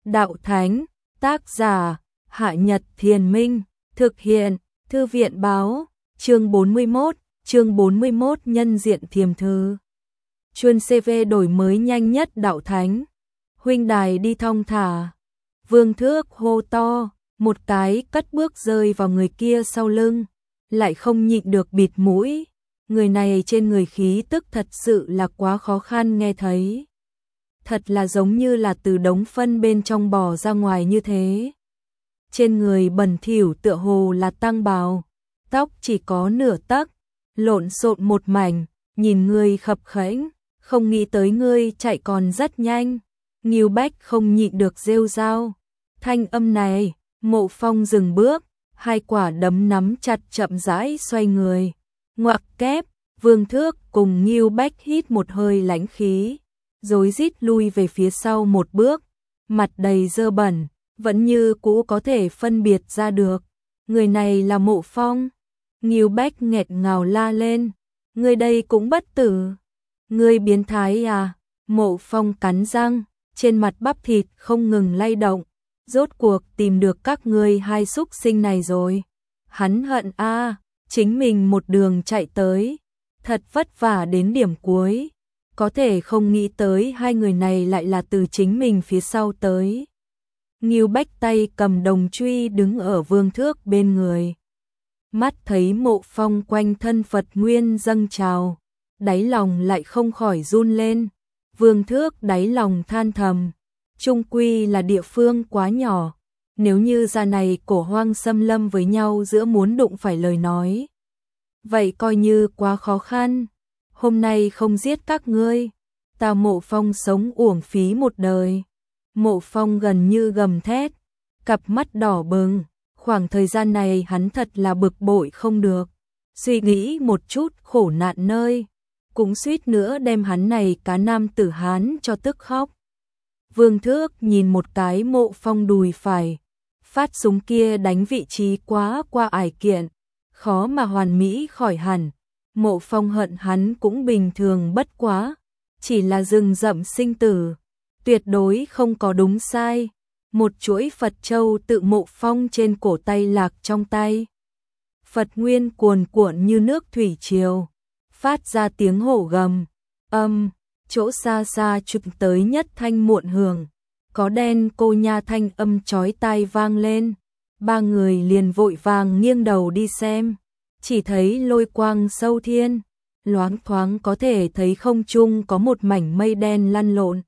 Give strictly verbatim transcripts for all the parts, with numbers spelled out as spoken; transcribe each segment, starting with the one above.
Đạo Thánh, tác giả, Hạ Nhật Thiền Minh, thực hiện, Thư viện Báo, chương bốn mươi mốt, chương bốn mươi mốt nhân diện thiềm thư. Chuân xê vê đổi mới nhanh nhất Đạo Thánh. Huynh đài đi thong thả. Vương Thước hô to, một cái cất bước rơi vào người kia sau lưng, lại không nhịn được bịt mũi. Người này trên người khí tức thật sự là quá khó khăn nghe thấy. Thật là giống như là từ đống phân bên trong bò ra ngoài như thế. Trên người bẩn thỉu tựa hồ là tăng bào, tóc chỉ có nửa tấc, lộn xộn một mảnh, nhìn ngươi khập khẽnh, không nghĩ tới ngươi chạy còn rất nhanh. Ngưu Bách không nhịn được rêu rao. Thanh âm này, Mộ Phong dừng bước, hai quả đấm nắm chặt chậm rãi xoay người. Ngoặc kép, Vương Thước cùng Ngưu Bách hít một hơi lãnh khí, rối rít lui về phía sau một bước, mặt đầy dơ bẩn, vẫn như cũ có thể phân biệt ra được. Người này là Mộ Phong. Ngưu Bách nghẹt ngào la lên, người đây cũng bất tử. Ngươi biến thái à? Mộ Phong cắn răng, trên mặt bắp thịt không ngừng lay động. Rốt cuộc tìm được các ngươi hai súc sinh này rồi. Hắn hận a, chính mình một đường chạy tới, thật vất vả đến điểm cuối, có thể không nghĩ tới hai người này lại là từ chính mình phía sau tới. Ngưu Bách tay cầm đồng truy đứng ở Vương Thước bên người. Mắt thấy Mộ Phong quanh thân Phật nguyên dâng trào, đáy lòng lại không khỏi run lên. Vương Thước đáy lòng than thầm, chung quy là địa phương quá nhỏ, nếu như ra này cổ hoang xâm lâm với nhau giữa muốn đụng phải lời nói, vậy coi như quá khó khăn. Hôm nay không giết các ngươi, ta Mộ Phong sống uổng phí một đời. Mộ Phong gần như gầm thét, cặp mắt đỏ bừng, khoảng thời gian này hắn thật là bực bội không được, suy nghĩ một chút khổ nạn nơi, cũng suýt nữa đem hắn này cá nam tử Hán cho tức khóc. Vương Thước nhìn một cái Mộ Phong đùi phải, phát súng kia đánh vị trí quá qua ải kiện, khó mà hoàn mỹ khỏi hẳn. Mộ Phong hận hắn cũng bình thường bất quá, chỉ là rừng rậm sinh tử, tuyệt đối không có đúng sai. Một chuỗi Phật châu tự Mộ Phong trên cổ tay lạc trong tay. Phật nguyên cuồn cuộn như nước thủy triều, phát ra tiếng hổ gầm. Âm, chỗ xa xa chụp tới nhất thanh muộn hưởng, có đen cô nha thanh âm chói tai vang lên. Ba người liền vội vàng nghiêng đầu đi xem, chỉ thấy lôi quang sâu thiên, loáng thoáng có thể thấy không trung có một mảnh mây đen lăn lộn.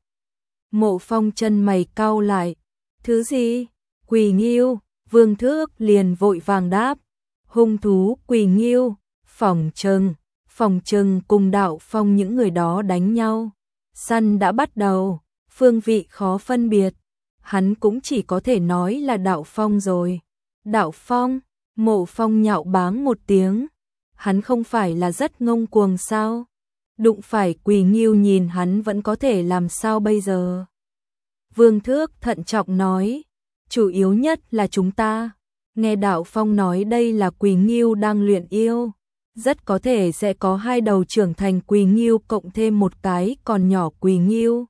Mộ Phong chân mày cau lại, thứ gì? Quỷ Ngưu. Vương Thước liền vội vàng đáp, hung thú Quỷ Ngưu. Phòng trừng, phòng trừng cùng Đạo Phong những người đó đánh nhau, săn đã bắt đầu, phương vị khó phân biệt. Hắn cũng chỉ có thể nói là Đạo Phong rồi. Đạo Phong? Mộ Phong nhạo báng một tiếng, hắn không phải là rất ngông cuồng sao? Đụng phải Quỷ Ngưu nhìn hắn vẫn có thể làm sao bây giờ? Vương Thước thận trọng nói, chủ yếu nhất là chúng ta. Nghe Đạo Phong nói đây là Quỷ Ngưu đang luyện yêu, rất có thể sẽ có hai đầu trưởng thành Quỷ Ngưu cộng thêm một cái còn nhỏ Quỷ Ngưu.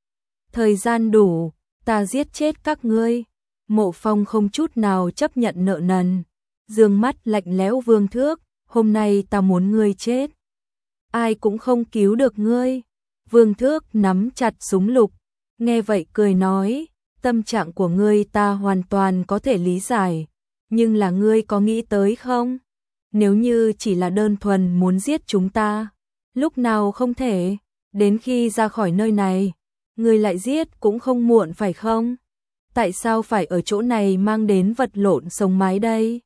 Thời gian đủ, ta giết chết các ngươi. Mộ Phong không chút nào chấp nhận nợ nần, dương mắt lạnh lẽo Vương Thước, hôm nay ta muốn ngươi chết, ai cũng không cứu được ngươi. Vương Thước nắm chặt súng lục, nghe vậy cười nói, tâm trạng của ngươi ta hoàn toàn có thể lý giải, nhưng là ngươi có nghĩ tới không? Nếu như chỉ là đơn thuần muốn giết chúng ta, lúc nào không thể, đến khi ra khỏi nơi này, ngươi lại giết cũng không muộn phải không? Tại sao phải ở chỗ này mang đến vật lộn sống mái đây?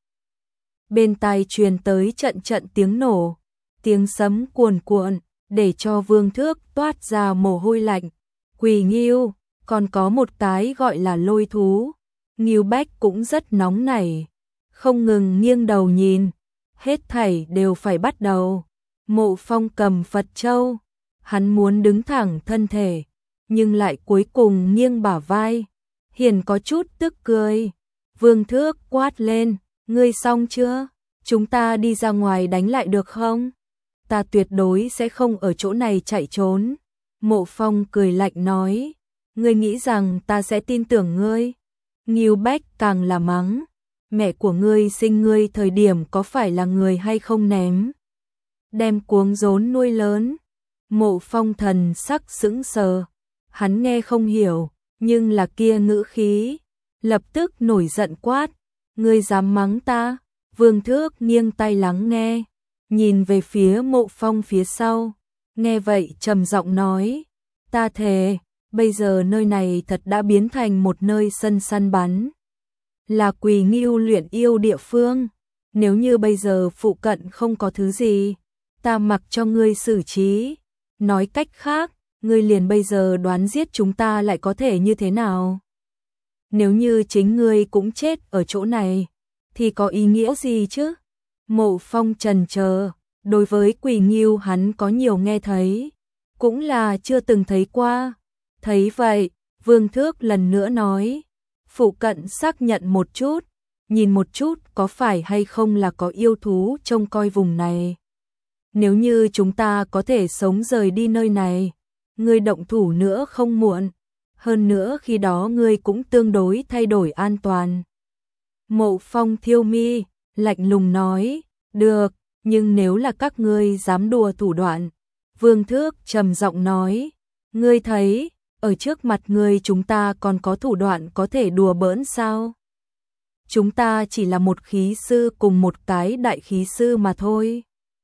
Bên tai truyền tới trận trận tiếng nổ, tiếng sấm cuồn cuộn, để cho Vương Thước toát ra mồ hôi lạnh. Quỷ Ngưu, còn có một cái gọi là lôi thú. Ngưu Bách cũng rất nóng nảy, không ngừng nghiêng đầu nhìn, hết thảy đều phải bắt đầu. Mộ Phong cầm Phật châu, hắn muốn đứng thẳng thân thể, nhưng lại cuối cùng nghiêng bả vai, hiển có chút tức cười. Vương Thước quát lên, ngươi xong chưa? Chúng ta đi ra ngoài đánh lại được không? Ta tuyệt đối sẽ không ở chỗ này chạy trốn. Mộ Phong cười lạnh nói, ngươi nghĩ rằng ta sẽ tin tưởng ngươi? Ngưu Bách càng là mắng, mẹ của ngươi sinh ngươi thời điểm có phải là người hay không ném? Đem cuống rốn nuôi lớn. Mộ Phong thần sắc sững sờ, hắn nghe không hiểu, nhưng là kia ngữ khí, lập tức nổi giận quát, ngươi dám mắng ta? Vương Thước nghiêng tai lắng nghe, nhìn về phía Mộ Phong phía sau, nghe vậy trầm giọng nói, ta thề, bây giờ nơi này thật đã biến thành một nơi sân săn bắn, là Quỳ Ngưu luyện yêu địa phương, nếu như bây giờ phụ cận không có thứ gì, ta mặc cho ngươi xử trí, nói cách khác, ngươi liền bây giờ đoán giết chúng ta lại có thể như thế nào? Nếu như chính ngươi cũng chết ở chỗ này, thì có ý nghĩa gì chứ? Mộ Phong trần chờ, đối với Quỳ Ngưu hắn có nhiều nghe thấy, cũng là chưa từng thấy qua. Thấy vậy, Vương Thước lần nữa nói, phụ cận xác nhận một chút, nhìn một chút có phải hay không là có yêu thú trông coi vùng này. Nếu như chúng ta có thể sống rời đi nơi này, ngươi động thủ nữa không muộn, hơn nữa khi đó ngươi cũng tương đối thay đổi an toàn. Mộ Phong thiêu mi, lạnh lùng nói, được, nhưng nếu là các ngươi dám đùa thủ đoạn, Vương Thước trầm giọng nói, ngươi thấy, ở trước mặt ngươi chúng ta còn có thủ đoạn có thể đùa bỡn sao? Chúng ta chỉ là một khí sư cùng một cái đại khí sư mà thôi.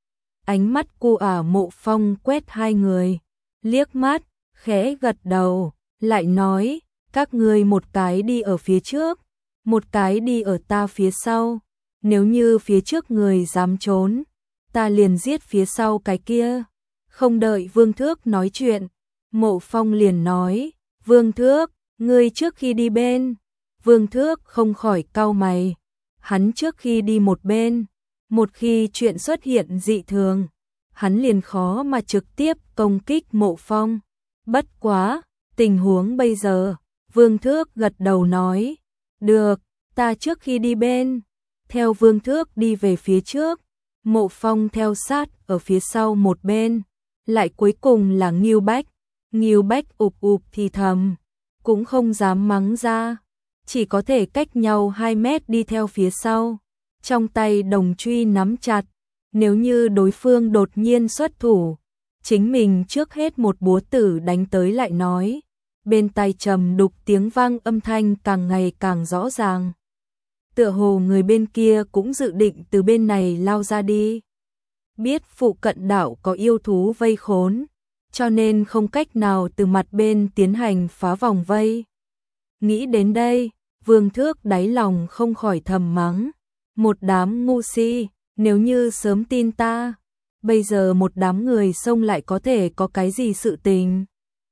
Ánh mắt cu ả Mộ Phong quét hai người, liếc mắt, khẽ gật đầu, lại nói, các ngươi một cái đi ở phía trước, một cái đi ở ta phía sau, nếu như phía trước người dám trốn, ta liền giết phía sau cái kia. Không đợi Vương Thước nói chuyện, Mộ Phong liền nói, Vương Thước, ngươi trước khi đi bên. Vương Thước không khỏi cau mày, hắn trước khi đi một bên, một khi chuyện xuất hiện dị thường, hắn liền khó mà trực tiếp công kích Mộ Phong. Bất quá, tình huống bây giờ, Vương Thước gật đầu nói, được, ta trước khi đi bên. Theo Vương Thước đi về phía trước, Mộ Phong theo sát ở phía sau một bên, lại cuối cùng là Ngưu Bách. Ngưu Bách ụp ụp thì thầm, cũng không dám mắng ra, chỉ có thể cách nhau hai mét đi theo phía sau, trong tay đồng truy nắm chặt, nếu như đối phương đột nhiên xuất thủ, chính mình trước hết một búa tử đánh tới lại nói. Bên tai trầm đục tiếng vang âm thanh càng ngày càng rõ ràng. Tựa hồ người bên kia cũng dự định từ bên này lao ra đi. Biết phụ cận đảo có yêu thú vây khốn, cho nên không cách nào từ mặt bên tiến hành phá vòng vây. Nghĩ đến đây, Vương Thước đáy lòng không khỏi thầm mắng, một đám ngu si, nếu như sớm tin ta, bây giờ một đám người xông lại có thể có cái gì sự tình.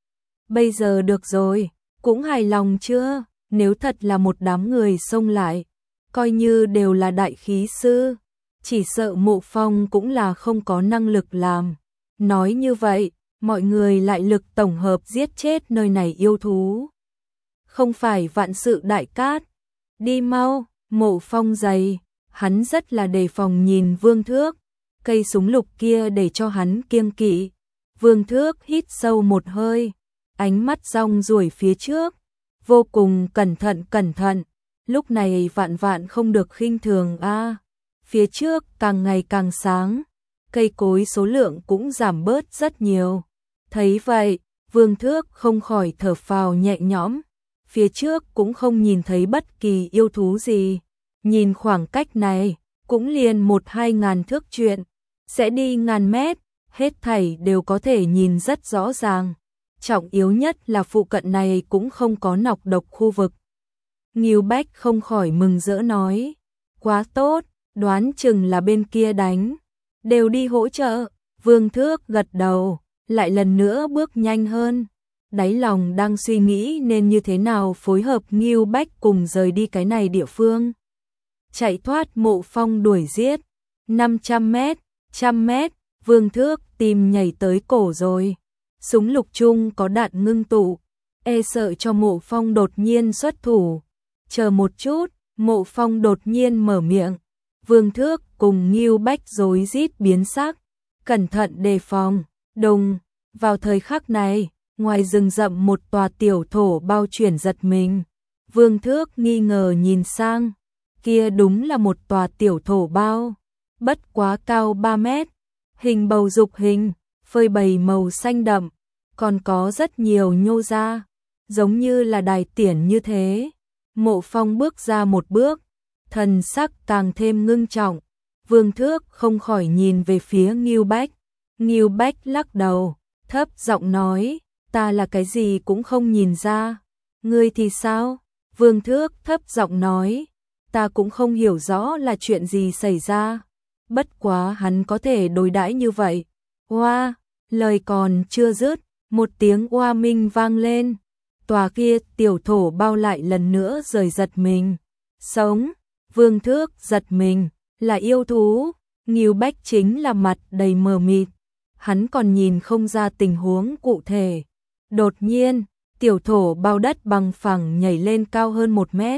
Bây giờ được rồi, cũng hài lòng chưa? Nếu thật là một đám người xông lại, coi như đều là đại khí sư, chỉ sợ Mộ Phong cũng là không có năng lực làm. Nói như vậy, mọi người lại lực tổng hợp giết chết nơi này yêu thú. Không phải vạn sự đại cát. Đi mau, Mộ Phong dày, hắn rất là đề phòng nhìn Vương Thước, cây súng lục kia để cho hắn kiêng kỵ. Vương Thước hít sâu một hơi, ánh mắt rong ruổi phía trước, vô cùng cẩn thận cẩn thận, lúc này vạn vạn không được khinh thường a. À, phía trước càng ngày càng sáng, cây cối số lượng cũng giảm bớt rất nhiều. Thấy vậy, Vương Thước không khỏi thở phào nhẹ nhõm, phía trước cũng không nhìn thấy bất kỳ yêu thú gì, nhìn khoảng cách này, cũng liền một hai ngàn thước chuyện, sẽ đi ngàn mét, hết thảy đều có thể nhìn rất rõ ràng. Trọng yếu nhất là phụ cận này cũng không có nọc độc khu vực. Ngưu Bách không khỏi mừng rỡ nói, quá tốt, đoán chừng là bên kia đánh, đều đi hỗ trợ. Vương Thước gật đầu, lại lần nữa bước nhanh hơn, đáy lòng đang suy nghĩ nên như thế nào phối hợp Ngưu Bách cùng rời đi cái này địa phương. Chạy thoát Mộ Phong đuổi giết, năm trăm mét, trăm mét, Vương Thước tìm nhảy tới cổ rồi. Súng lục chung có đạn ngưng tụ, e sợ cho Mộ Phong đột nhiên xuất thủ. Chờ một chút, Mộ Phong đột nhiên mở miệng. Vương Thước cùng Ngưu Bách rối rít biến sắc, cẩn thận đề phòng. Đùng, vào thời khắc này, ngoài rừng rậm một tòa tiểu thổ bao chuyển giật mình. Vương Thước nghi ngờ nhìn sang, kia đúng là một tòa tiểu thổ bao, bất quá cao ba mét, hình bầu dục hình, phơi bày màu xanh đậm, còn có rất nhiều nhô ra, giống như là đài tiễn như thế. Mộ Phong bước ra một bước, thần sắc càng thêm ngưng trọng. Vương Thước không khỏi nhìn về phía Ngưu Bách. Ngưu Bách lắc đầu, thấp giọng nói, ta là cái gì cũng không nhìn ra. Ngươi thì sao? Vương Thước thấp giọng nói, ta cũng không hiểu rõ là chuyện gì xảy ra. Bất quá hắn có thể đối đãi như vậy. Oa, lời còn chưa dứt, một tiếng oa minh vang lên. Tòa kia tiểu thổ bao lại lần nữa rời giật mình. Sống, Vương Thước giật mình, là yêu thú. Ngưu Bách chính là mặt đầy mờ mịt. Hắn còn nhìn không ra tình huống cụ thể. Đột nhiên, tiểu thổ bao đất bằng phẳng nhảy lên cao hơn một mét.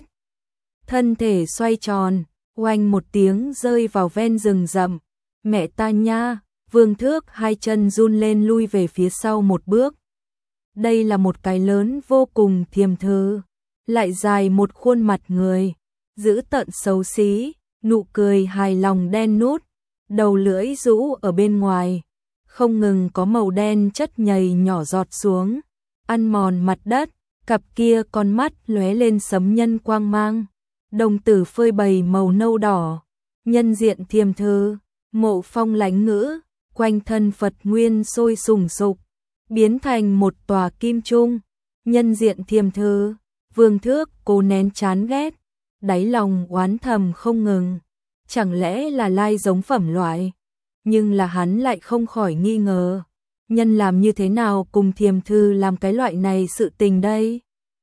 Thân thể xoay tròn, oanh một tiếng rơi vào ven rừng rậm. Mẹ ta nha, Vương Thước hai chân run lên lui về phía sau một bước. Đây là một cái lớn vô cùng thiềm thư, lại dài một khuôn mặt người, dữ tợn xấu xí, nụ cười hài lòng đen nút, đầu lưỡi rũ ở bên ngoài, không ngừng có màu đen chất nhầy nhỏ giọt xuống, ăn mòn mặt đất, cặp kia con mắt lóe lên sấm nhân quang mang, đồng tử phơi bày màu nâu đỏ, nhân diện thiềm thư. Mộ Phong lánh ngữ, quanh thân Phật nguyên sôi sùng sục, biến thành một tòa kim trung, nhân diện thiềm thư. Vương Thước cố nén chán ghét, đáy lòng oán thầm không ngừng, chẳng lẽ là lai giống phẩm loại, nhưng là hắn lại không khỏi nghi ngờ, nhân làm như thế nào cùng thiềm thư làm cái loại này sự tình đây.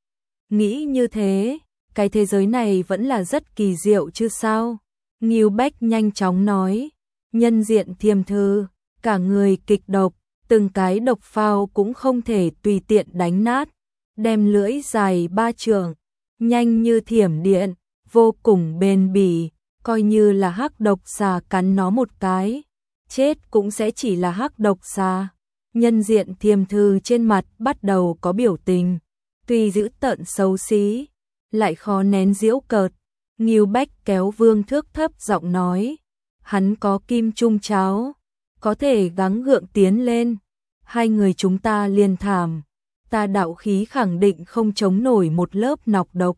Nghĩ như thế, cái thế giới này vẫn là rất kỳ diệu chứ sao. Ngưu Bách nhanh chóng nói, nhân diện thiềm thư, cả người kịch độc, từng cái độc phao cũng không thể tùy tiện đánh nát, đem lưỡi dài ba trượng, nhanh như thiểm điện, vô cùng bền bỉ, coi như là hắc độc xà cắn nó một cái, chết cũng sẽ chỉ là hắc độc xà. Nhân diện thiềm thư trên mặt bắt đầu có biểu tình, tuy dữ tợn xấu xí, lại khó nén giễu cợt. Ngưu Bách kéo Vương Thước thấp giọng nói, hắn có kim trung cháo, có thể gắng gượng tiến lên, hai người chúng ta liền thảm, ta đạo khí khẳng định không chống nổi một lớp nọc độc.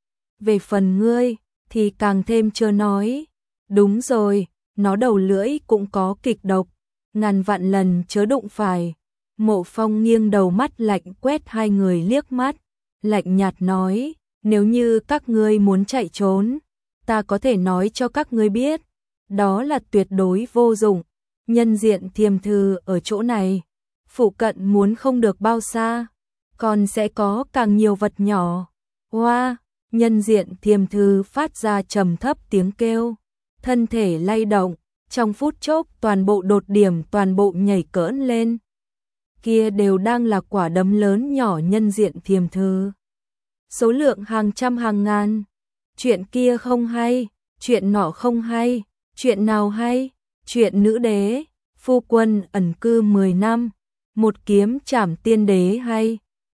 Về phần ngươi, thì càng thêm chưa nói, đúng rồi, nó đầu lưỡi cũng có kịch độc, ngàn vạn lần chớ đụng phải. Mộ Phong nghiêng đầu mắt lạnh quét hai người liếc mắt, lạnh nhạt nói, nếu như các ngươi muốn chạy trốn, ta có thể nói cho các ngươi biết, đó là tuyệt đối vô dụng. Nhân diện thiềm thư ở chỗ này, phụ cận muốn không được bao xa, còn sẽ có càng nhiều vật nhỏ. Hoa, nhân diện thiềm thư phát ra trầm thấp tiếng kêu, thân thể lay động, trong phút chốc toàn bộ đột điểm toàn bộ nhảy cỡn lên. Kia đều đang là quả đấm lớn nhỏ nhân diện thiềm thư. Số lượng hàng trăm hàng ngàn. Chuyện kia không hay, chuyện nọ không hay, chuyện nào hay, chuyện nữ đế, phu quân ẩn cư mười năm, một kiếm trảm tiên đế hay,